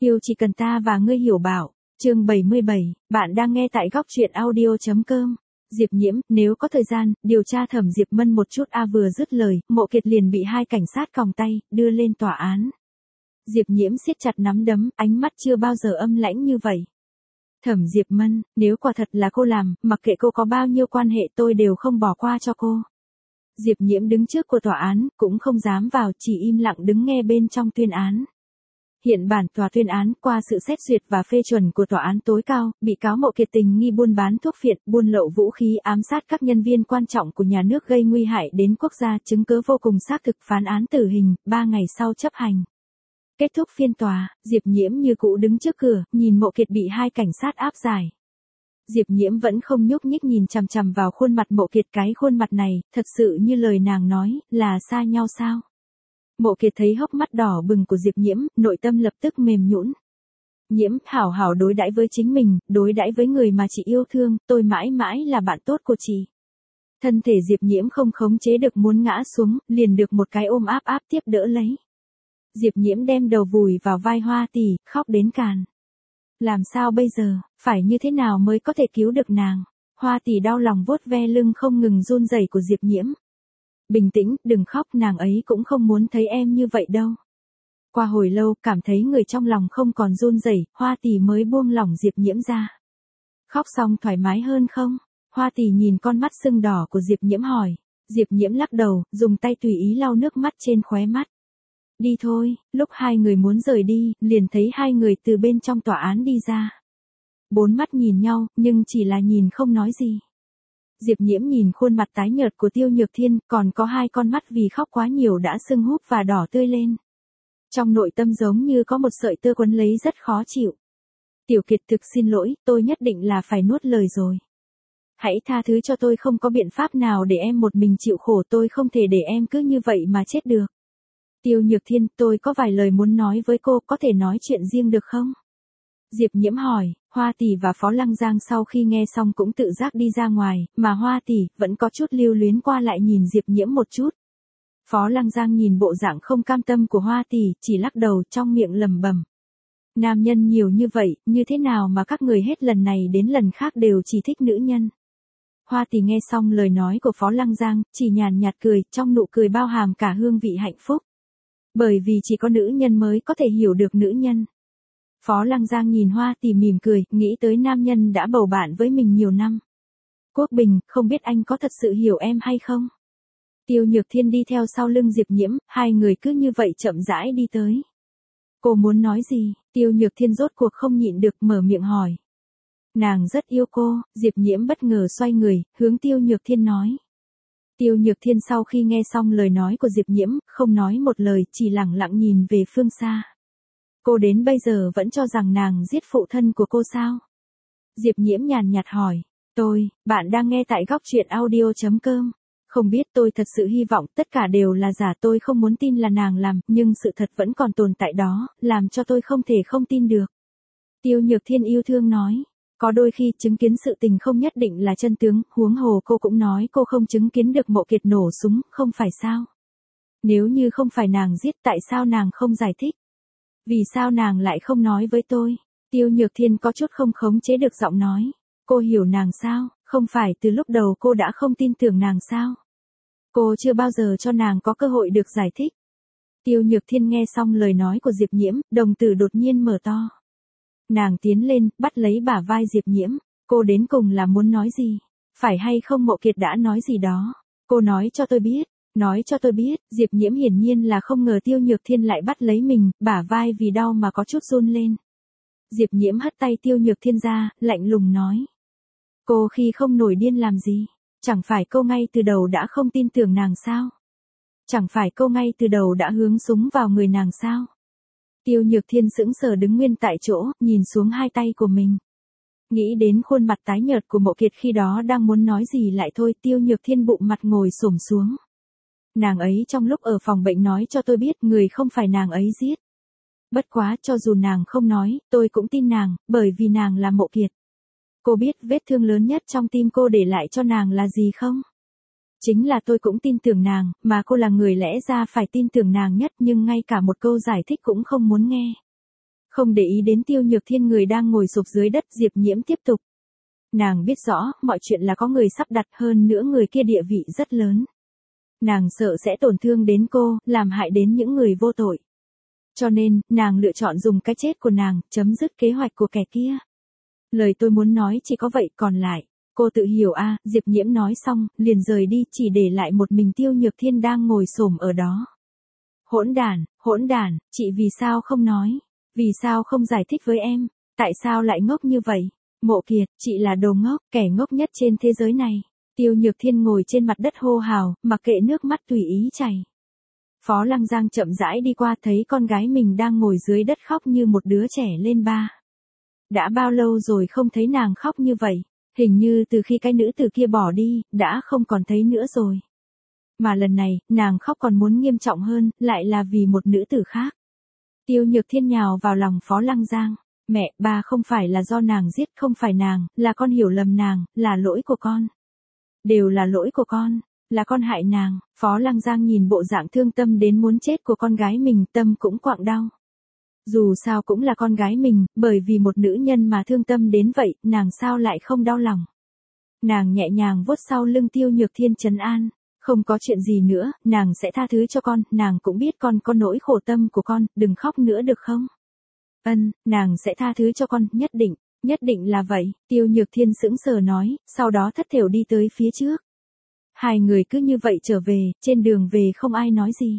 Yêu chỉ cần ta và ngươi hiểu bảo. Chương 77, bạn đang nghe tại góc truyện audio.com. Diệp Nhiễm, nếu có thời gian, điều tra Thẩm Diệp Mân một chút. Vừa dứt lời, Mộ Kiệt liền bị hai cảnh sát còng tay, đưa lên tòa án. Diệp Nhiễm siết chặt nắm đấm, ánh mắt chưa bao giờ âm lãnh như vậy. Thẩm Diệp Mân, nếu quả thật là cô làm, mặc kệ cô có bao nhiêu quan hệ tôi đều không bỏ qua cho cô. Diệp Nhiễm đứng trước của tòa án, cũng không dám vào, chỉ im lặng đứng nghe bên trong tuyên án. Hiện bản tòa tuyên án qua sự xét duyệt và phê chuẩn của tòa án tối cao, bị cáo Mộ Kiệt tình nghi buôn bán thuốc phiện, buôn lậu vũ khí, ám sát các nhân viên quan trọng của nhà nước gây nguy hại đến quốc gia, chứng cứ vô cùng xác thực, phán án tử hình, 3 ngày sau chấp hành. Kết thúc phiên tòa, Diệp Nhiễm như cũ đứng trước cửa, nhìn Mộ Kiệt bị hai cảnh sát áp giải. Diệp Nhiễm vẫn không nhúc nhích nhìn chằm chằm vào khuôn mặt Mộ Kiệt, cái khuôn mặt này, thật sự như lời nàng nói, là xa nhau sao? Mộ Kiệt thấy hốc mắt đỏ bừng của Diệp Nhiễm, nội tâm lập tức mềm nhũn. Nhiễm, hảo hảo đối đãi với chính mình, đối đãi với người mà chị yêu thương, tôi mãi mãi là bạn tốt của chị. Thân thể Diệp Nhiễm không khống chế được muốn ngã xuống, liền được một cái ôm áp tiếp đỡ lấy. Diệp Nhiễm đem đầu vùi vào vai Hoa Tỷ, khóc đến càn. Làm sao bây giờ, phải như thế nào mới có thể cứu được nàng? Hoa Tỷ đau lòng vuốt ve lưng không ngừng run rẩy của Diệp Nhiễm. Bình tĩnh, đừng khóc, nàng ấy cũng không muốn thấy em như vậy đâu. Qua hồi lâu, cảm thấy người trong lòng không còn run rẩy, Hoa Tỷ mới buông lỏng Diệp Nhiễm ra. Khóc xong thoải mái hơn không? Hoa Tỷ nhìn con mắt sưng đỏ của Diệp Nhiễm hỏi. Diệp Nhiễm lắc đầu, dùng tay tùy ý lau nước mắt trên khóe mắt. Đi thôi, lúc hai người muốn rời đi, liền thấy hai người từ bên trong tòa án đi ra. Bốn mắt nhìn nhau, nhưng chỉ là nhìn không nói gì. Diệp Nhiễm nhìn khuôn mặt tái nhợt của Tiêu Nhược Thiên, còn có hai con mắt vì khóc quá nhiều đã sưng húp và đỏ tươi lên. Trong nội tâm giống như có một sợi tơ quấn lấy rất khó chịu. Tiểu Kiệt, thực xin lỗi, tôi nhất định là phải nuốt lời rồi. Hãy tha thứ cho tôi, không có biện pháp nào để em một mình chịu khổ, tôi không thể để em cứ như vậy mà chết được. Tiêu Nhược Thiên, tôi có vài lời muốn nói với cô, có thể nói chuyện riêng được không? Diệp Nhiễm hỏi. Hoa Tỷ và Phó Lăng Giang sau khi nghe xong cũng tự giác đi ra ngoài, mà Hoa Tỷ vẫn có chút lưu luyến qua lại nhìn Diệp Nhiễm một chút. Phó Lăng Giang nhìn bộ dạng không cam tâm của Hoa Tỷ, chỉ lắc đầu trong miệng lẩm bẩm. Nam nhân nhiều như vậy, như thế nào mà các người hết lần này đến lần khác đều chỉ thích nữ nhân? Hoa Tỷ nghe xong lời nói của Phó Lăng Giang, chỉ nhàn nhạt cười, trong nụ cười bao hàm cả hương vị hạnh phúc. Bởi vì chỉ có nữ nhân mới có thể hiểu được nữ nhân. Phó Lăng Giang nhìn Hoa Tỷ mỉm cười, nghĩ tới nam nhân đã bầu bạn với mình nhiều năm. Quốc Bình, không biết anh có thật sự hiểu em hay không? Tiêu Nhược Thiên đi theo sau lưng Diệp Nhiễm, hai người cứ như vậy chậm rãi đi tới. Cô muốn nói gì? Tiêu Nhược Thiên rốt cuộc không nhịn được mở miệng hỏi. Nàng rất yêu cô, Diệp Nhiễm bất ngờ xoay người, hướng Tiêu Nhược Thiên nói. Tiêu Nhược Thiên sau khi nghe xong lời nói của Diệp Nhiễm, không nói một lời, chỉ lặng lặng nhìn về phương xa. Cô đến bây giờ vẫn cho rằng nàng giết phụ thân của cô sao? Diệp Nhiễm nhàn nhạt hỏi. Bạn đang nghe tại góc truyện audio.com. Không biết, tôi thật sự hy vọng tất cả đều là giả, tôi không muốn tin là nàng làm, nhưng sự thật vẫn còn tồn tại đó, làm cho tôi không thể không tin được. Tiêu Nhược Thiên yêu thương nói. Có đôi khi chứng kiến sự tình không nhất định là chân tướng, huống hồ cô cũng nói cô không chứng kiến được Mộ Kiệt nổ súng, không phải sao? Nếu như không phải nàng giết, tại sao nàng không giải thích? Vì sao nàng lại không nói với tôi? Tiêu Nhược Thiên có chút không khống chế được giọng nói. Cô hiểu nàng sao? Không phải từ lúc đầu cô đã không tin tưởng nàng sao? Cô chưa bao giờ cho nàng có cơ hội được giải thích. Tiêu Nhược Thiên nghe xong lời nói của Diệp Nhiễm, đồng tử đột nhiên mở to. Nàng tiến lên, bắt lấy bả vai Diệp Nhiễm. Cô đến cùng là muốn nói gì? Phải hay không Mộ Kiệt đã nói gì đó? Cô nói cho tôi biết. Nói cho tôi biết, Diệp Nhiễm hiển nhiên là không ngờ Tiêu Nhược Thiên lại bắt lấy mình, bả vai vì đau mà có chút run lên. Diệp Nhiễm hất tay Tiêu Nhược Thiên ra, lạnh lùng nói. Cô khi không nổi điên làm gì? Chẳng phải cô ngay từ đầu đã không tin tưởng nàng sao? Chẳng phải cô ngay từ đầu đã hướng súng vào người nàng sao? Tiêu Nhược Thiên sững sờ đứng nguyên tại chỗ, nhìn xuống hai tay của mình. Nghĩ đến khuôn mặt tái nhợt của Mộ Kiệt khi đó đang muốn nói gì lại thôi, Tiêu Nhược Thiên bụng mặt ngồi xổm xuống. Nàng ấy trong lúc ở phòng bệnh nói cho tôi biết người không phải nàng ấy giết. Bất quá cho dù nàng không nói, tôi cũng tin nàng, bởi vì nàng là Mộ Kiệt. Cô biết vết thương lớn nhất trong tim cô để lại cho nàng là gì không? Chính là tôi cũng tin tưởng nàng, mà cô là người lẽ ra phải tin tưởng nàng nhất, nhưng ngay cả một câu giải thích cũng không muốn nghe. Không để ý đến Tiêu Nhược Thiên người đang ngồi sụp dưới đất, Diệp Nhiễm tiếp tục. Nàng biết rõ, mọi chuyện là có người sắp đặt, hơn nữa người kia địa vị rất lớn. Nàng sợ sẽ tổn thương đến cô, làm hại đến những người vô tội. Cho nên, nàng lựa chọn dùng cái chết của nàng, chấm dứt kế hoạch của kẻ kia. Lời tôi muốn nói chỉ có vậy, còn lại, cô tự hiểu a. Diệp Nhiễm nói xong, liền rời đi, chỉ để lại một mình Tiêu Nhược Thiên đang ngồi xổm ở đó. Hỗn đản, chị vì sao không nói? Vì sao không giải thích với em? Tại sao lại ngốc như vậy? Mộ Kiệt, chị là đồ ngốc, kẻ ngốc nhất trên thế giới này. Tiêu Nhược Thiên ngồi trên mặt đất hô hào, mặc kệ nước mắt tùy ý chảy. Phó Lăng Giang chậm rãi đi qua, thấy con gái mình đang ngồi dưới đất khóc như một đứa trẻ lên ba. Đã bao lâu rồi không thấy nàng khóc như vậy? Hình như từ khi cái nữ tử kia bỏ đi, đã không còn thấy nữa rồi. Mà lần này, nàng khóc còn muốn nghiêm trọng hơn, lại là vì một nữ tử khác. Tiêu Nhược Thiên nhào vào lòng Phó Lăng Giang. Mẹ, ba không phải là do nàng giết, không phải nàng, là con hiểu lầm nàng, là lỗi của con. Đều là lỗi của con, là con hại nàng. Phó Lăng Giang nhìn bộ dạng thương tâm đến muốn chết của con gái mình, tâm cũng quặn đau. Dù sao cũng là con gái mình, bởi vì một nữ nhân mà thương tâm đến vậy, nàng sao lại không đau lòng. Nàng nhẹ nhàng vuốt sau lưng Tiêu Nhược Thiên trấn an. Không có chuyện gì nữa, nàng sẽ tha thứ cho con, nàng cũng biết con có nỗi khổ tâm của con, đừng khóc nữa được không? Nàng sẽ tha thứ cho con, nhất định là vậy. Tiêu Nhược Thiên sững sờ nói, sau đó thất thểu đi tới phía trước. Hai người cứ như vậy trở về, trên đường về không ai nói gì.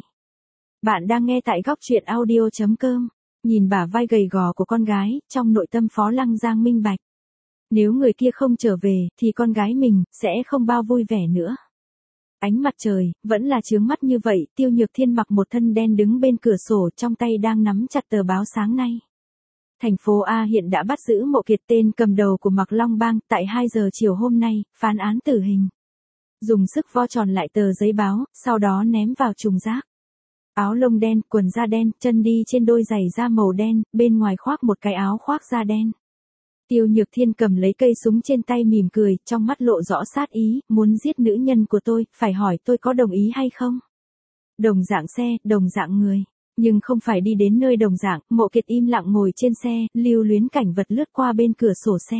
Bạn đang nghe tại góc truyện audio.com. Nhìn bả vai gầy gò của con gái, trong nội tâm Phó Lăng Giang minh bạch. Nếu người kia không trở về, thì con gái mình, sẽ không bao vui vẻ nữa. Ánh mặt trời, vẫn là chướng mắt như vậy, Tiêu Nhược Thiên mặc một thân đen đứng bên cửa sổ, trong tay đang nắm chặt tờ báo sáng nay. Thành phố A hiện đã bắt giữ Mộ Kiệt, tên cầm đầu của Mạc Long Bang, tại 2 giờ chiều hôm nay, phán án tử hình. Dùng sức vo tròn lại tờ giấy báo, sau đó ném vào thùng rác. Áo lông đen, quần da đen, chân đi trên đôi giày da màu đen, bên ngoài khoác một cái áo khoác da đen. Tiêu Nhược Thiên cầm lấy cây súng trên tay mỉm cười, trong mắt lộ rõ sát ý, muốn giết nữ nhân của tôi, phải hỏi tôi có đồng ý hay không? Đồng dạng xe, đồng dạng người. Nhưng không phải đi đến nơi đồng dạng, Mộ Kiệt im lặng ngồi trên xe, lưu luyến cảnh vật lướt qua bên cửa sổ xe.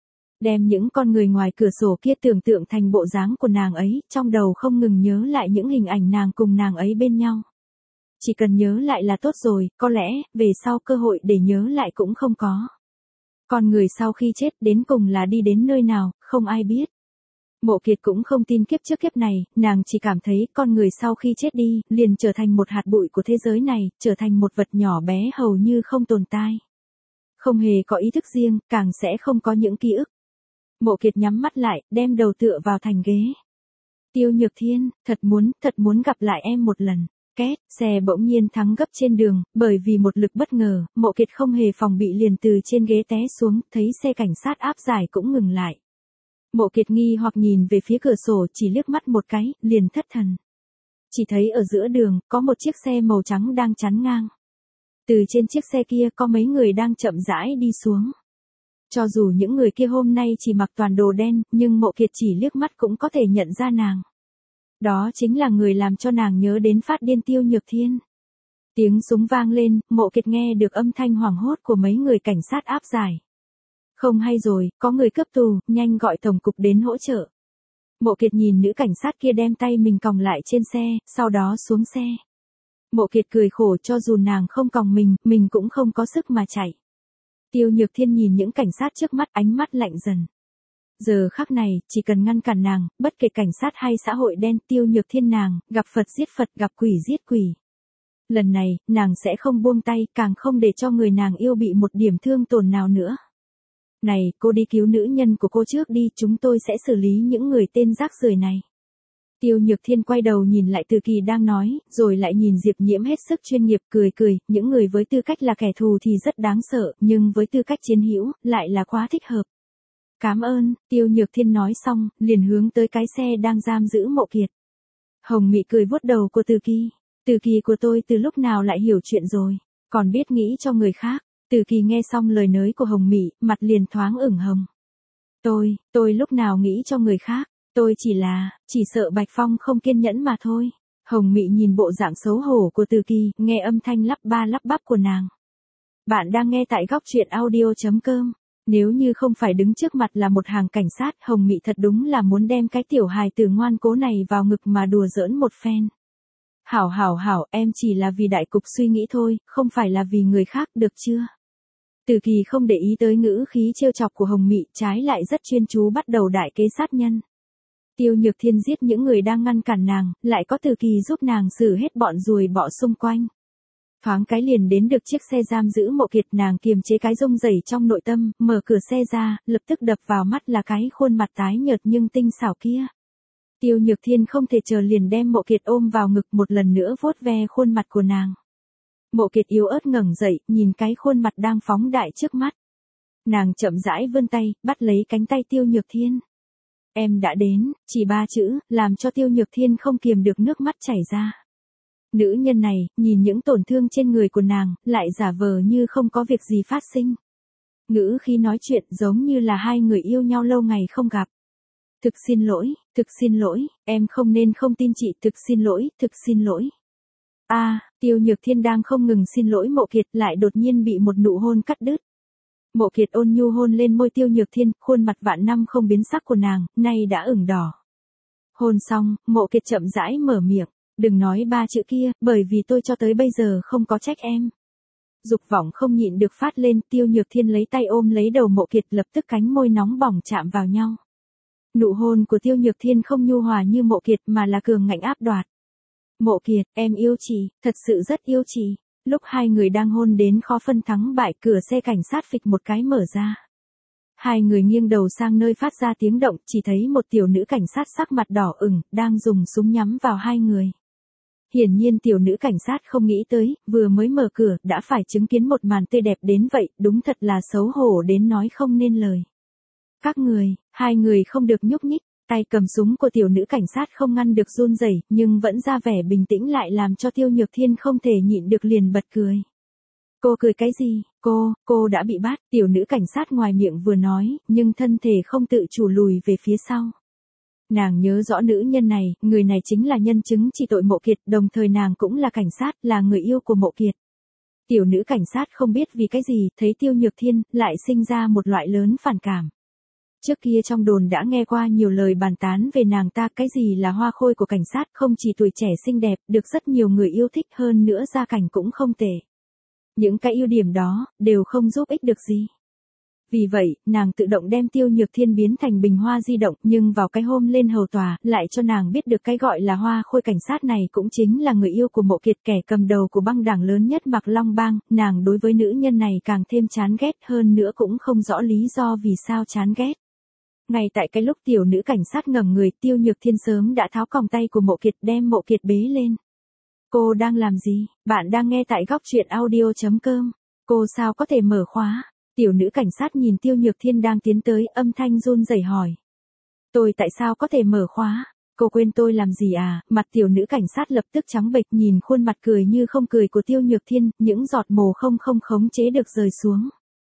Đem những con người ngoài cửa sổ kia tưởng tượng thành bộ dáng của nàng ấy, trong đầu không ngừng nhớ lại những hình ảnh nàng cùng nàng ấy bên nhau. Chỉ cần nhớ lại là tốt rồi, có lẽ, về sau cơ hội để nhớ lại cũng không có. Con người sau khi chết đến cùng là đi đến nơi nào, không ai biết. Mộ Kiệt cũng không tin kiếp trước kiếp này, nàng chỉ cảm thấy con người sau khi chết đi, liền trở thành một hạt bụi của thế giới này, trở thành một vật nhỏ bé hầu như không tồn tại. Không hề có ý thức riêng, càng sẽ không có những ký ức. Mộ Kiệt nhắm mắt lại, đem đầu tựa vào thành ghế. Tiêu Nhược Thiên, thật muốn gặp lại em một lần. Két, xe bỗng nhiên thắng gấp trên đường, bởi vì một lực bất ngờ, Mộ Kiệt không hề phòng bị liền từ trên ghế té xuống, thấy xe cảnh sát áp giải cũng ngừng lại. Mộ Kiệt nghi hoặc nhìn về phía cửa sổ, chỉ liếc mắt một cái, liền thất thần. Chỉ thấy ở giữa đường, có một chiếc xe màu trắng đang chắn ngang. Từ trên chiếc xe kia có mấy người đang chậm rãi đi xuống. Cho dù những người kia hôm nay chỉ mặc toàn đồ đen, nhưng Mộ Kiệt chỉ liếc mắt cũng có thể nhận ra nàng. Đó chính là người làm cho nàng nhớ đến phát điên Tiêu Nhược Thiên. Tiếng súng vang lên, Mộ Kiệt nghe được âm thanh hoảng hốt của mấy người cảnh sát áp giải. Không hay rồi, có người cướp tù, nhanh gọi tổng cục đến hỗ trợ. Mộ Kiệt nhìn nữ cảnh sát kia đem tay mình còng lại trên xe, sau đó xuống xe. Mộ Kiệt cười khổ, cho dù nàng không còng mình cũng không có sức mà chạy. Tiêu Nhược Thiên nhìn những cảnh sát trước mắt, ánh mắt lạnh dần. Giờ khắc này, chỉ cần ngăn cản nàng, bất kể cảnh sát hay xã hội đen, Tiêu Nhược Thiên nàng, gặp Phật giết Phật, gặp quỷ giết quỷ. Lần này, nàng sẽ không buông tay, càng không để cho người nàng yêu bị một điểm thương tổn nào nữa. Này, cô đi cứu nữ nhân của cô trước đi, chúng tôi sẽ xử lý những người tên rác rưởi này. Tiêu Nhược Thiên quay đầu nhìn lại Từ Kỳ đang nói, rồi lại nhìn Diệp Nhiễm hết sức chuyên nghiệp, cười, những người với tư cách là kẻ thù thì rất đáng sợ, nhưng với tư cách chiến hữu, lại là quá thích hợp. Cảm ơn, Tiêu Nhược Thiên nói xong, liền hướng tới cái xe đang giam giữ Mộ Kiệt. Hồng Mị cười vuốt đầu của Từ Kỳ. Từ Kỳ của tôi từ lúc nào lại hiểu chuyện rồi, còn biết nghĩ cho người khác. Từ Kỳ nghe xong lời nói của Hồng Mị, mặt liền thoáng ửng hồng. Tôi lúc nào nghĩ cho người khác, tôi chỉ sợ Bạch Phong không kiên nhẫn mà thôi. Hồng Mị nhìn bộ dạng xấu hổ của Từ Kỳ, nghe âm thanh lắp ba lắp bắp của nàng. Bạn đang nghe tại góc truyện audio.com. Nếu như không phải đứng trước mặt là một hàng cảnh sát, Hồng Mị thật đúng là muốn đem cái tiểu hài tử ngoan cố này vào ngực mà đùa giỡn một phen. Hảo, em chỉ là vì đại cục suy nghĩ thôi, không phải là vì người khác, được chưa? Từ Kỳ không để ý tới ngữ khí trêu chọc của Hồng Mị, trái lại rất chuyên chú bắt đầu đại kế sát nhân. Tiêu Nhược Thiên giết những người đang ngăn cản nàng, lại có Từ Kỳ giúp nàng xử hết bọn ruồi bọ xung quanh. Thoáng cái liền đến được chiếc xe giam giữ Mộ Kiệt, nàng kiềm chế cái rung rẩy trong nội tâm, mở cửa xe ra, lập tức đập vào mắt là cái khuôn mặt tái nhợt nhưng tinh xảo kia. Tiêu Nhược Thiên không thể chờ liền đem Mộ Kiệt ôm vào ngực, một lần nữa vuốt ve khuôn mặt của nàng. Mộ Kiệt yếu ớt ngẩng dậy, nhìn cái khuôn mặt đang phóng đại trước mắt. Nàng chậm rãi vươn tay, bắt lấy cánh tay Tiêu Nhược Thiên. Em đã đến, chỉ 3 chữ, làm cho Tiêu Nhược Thiên không kiềm được nước mắt chảy ra. Nữ nhân này, nhìn những tổn thương trên người của nàng, lại giả vờ như không có việc gì phát sinh. Ngữ khi nói chuyện giống như là hai người yêu nhau lâu ngày không gặp. Thực xin lỗi, em không nên không tin chị, thực xin lỗi. Tiêu Nhược Thiên đang không ngừng xin lỗi Mộ Kiệt, lại đột nhiên bị một nụ hôn cắt đứt. Mộ Kiệt ôn nhu hôn lên môi Tiêu Nhược Thiên, khuôn mặt vạn năm không biến sắc của nàng, nay đã ửng đỏ. Hôn xong, Mộ Kiệt chậm rãi mở miệng. Đừng nói 3 chữ kia, bởi vì tôi cho tới bây giờ không có trách em. Dục vọng không nhịn được phát lên, Tiêu Nhược Thiên lấy tay ôm lấy đầu Mộ Kiệt, lập tức cánh môi nóng bỏng chạm vào nhau. Nụ hôn của Tiêu Nhược Thiên không nhu hòa như Mộ Kiệt mà là cường ngạnh áp đoạt. Mộ Kiệt, em yêu chị, thật sự rất yêu chị. Lúc hai người đang hôn đến khó phân thắng bại, cửa xe cảnh sát phịch một cái mở ra. Hai người nghiêng đầu sang nơi phát ra tiếng động, chỉ thấy một tiểu nữ cảnh sát sắc mặt đỏ ửng, đang dùng súng nhắm vào hai người. Hiển nhiên tiểu nữ cảnh sát không nghĩ tới, vừa mới mở cửa, đã phải chứng kiến một màn tươi đẹp đến vậy, đúng thật là xấu hổ đến nói không nên lời. Hai người không được nhúc nhích, tay cầm súng của tiểu nữ cảnh sát không ngăn được run rẩy, nhưng vẫn ra vẻ bình tĩnh lại làm cho Tiêu Nhược Thiên không thể nhịn được liền bật cười. Cô cười cái gì, cô đã bị bắt, tiểu nữ cảnh sát ngoài miệng vừa nói, nhưng thân thể không tự chủ lùi về phía sau. Nàng nhớ rõ nữ nhân này, người này chính là nhân chứng chỉ tội Mộ Kiệt, đồng thời nàng cũng là cảnh sát, là người yêu của Mộ Kiệt. Tiểu nữ cảnh sát không biết vì cái gì, thấy Tiêu Nhược Thiên, lại sinh ra một loại lớn phản cảm. Trước kia trong đồn đã nghe qua nhiều lời bàn tán về nàng ta, cái gì là hoa khôi của cảnh sát, không chỉ tuổi trẻ xinh đẹp, được rất nhiều người yêu thích, hơn nữa gia cảnh cũng không tệ. Những cái ưu điểm đó, đều không giúp ích được gì. Vì vậy, nàng tự động đem Tiêu Nhược Thiên biến thành bình hoa di động, nhưng vào cái hôm lên hầu tòa, lại cho nàng biết được cái gọi là hoa khôi cảnh sát này cũng chính là người yêu của Mộ Kiệt, kẻ cầm đầu của băng đảng lớn nhất Mạc Long Bang. Nàng đối với nữ nhân này càng thêm chán ghét, hơn nữa cũng không rõ lý do vì sao chán ghét. Ngay tại cái lúc tiểu nữ cảnh sát ngẩng người, Tiêu Nhược Thiên sớm đã tháo còng tay của Mộ Kiệt, đem Mộ Kiệt bế lên. Cô đang làm gì? Bạn đang nghe tại góc truyện audio.com. Cô sao có thể mở khóa? Tiểu nữ cảnh sát nhìn Tiêu Nhược Thiên đang tiến tới, âm thanh run rẩy hỏi. Tôi tại sao có thể mở khóa? Cô quên tôi làm gì à? Mặt tiểu nữ cảnh sát lập tức trắng bệch, nhìn khuôn mặt cười như không cười của Tiêu Nhược Thiên, những giọt mồ không khống chế được rơi xuống.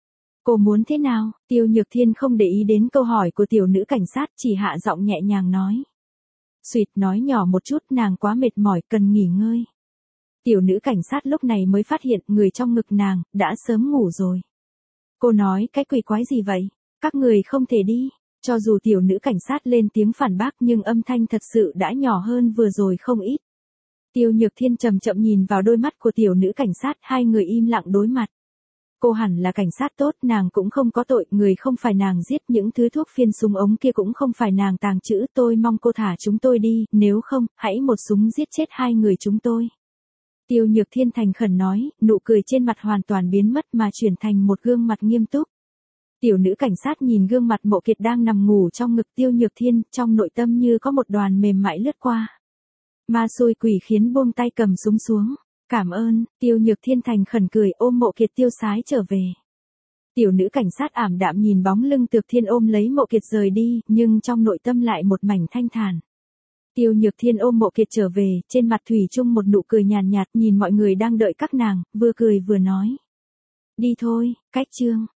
Cô muốn thế nào? Tiêu Nhược Thiên không để ý đến câu hỏi của tiểu nữ cảnh sát, chỉ hạ giọng nhẹ nhàng nói. Suýt nói nhỏ một chút, nàng quá mệt mỏi, cần nghỉ ngơi. Tiểu nữ cảnh sát lúc này mới phát hiện người trong ngực nàng, đã sớm ngủ rồi. Cô nói cái quỷ quái gì vậy? Các người không thể đi. Cho dù tiểu nữ cảnh sát lên tiếng phản bác nhưng âm thanh thật sự đã nhỏ hơn vừa rồi không ít. Tiêu Nhược Thiên chậm chậm nhìn vào đôi mắt của tiểu nữ cảnh sát, hai người im lặng đối mặt. Cô hẳn là cảnh sát tốt, nàng cũng không có tội, người không phải nàng giết, những thứ thuốc phiên súng ống kia cũng không phải nàng tàng trữ, tôi mong cô thả chúng tôi đi, nếu không, hãy một súng giết chết hai người chúng tôi. Tiêu Nhược Thiên thành khẩn nói, nụ cười trên mặt hoàn toàn biến mất mà chuyển thành một gương mặt nghiêm túc. Tiểu nữ cảnh sát nhìn gương mặt Mộ Kiệt đang nằm ngủ trong ngực Tiêu Nhược Thiên, trong nội tâm như có một đoàn mềm mại lướt qua. Ma xui quỷ khiến buông tay cầm súng xuống. Cảm ơn, Tiêu Nhược Thiên thành khẩn cười, ôm Mộ Kiệt tiêu sái trở về. Tiểu nữ cảnh sát ảm đạm nhìn bóng lưng Tược Thiên ôm lấy Mộ Kiệt rời đi, nhưng trong nội tâm lại một mảnh thanh thản. Tiêu Nhược Thiên ôm Mộ Kiệt trở về, trên mặt thủy chung một nụ cười nhàn nhạt, nhìn mọi người đang đợi các nàng, vừa cười vừa nói. Đi thôi, cách chương.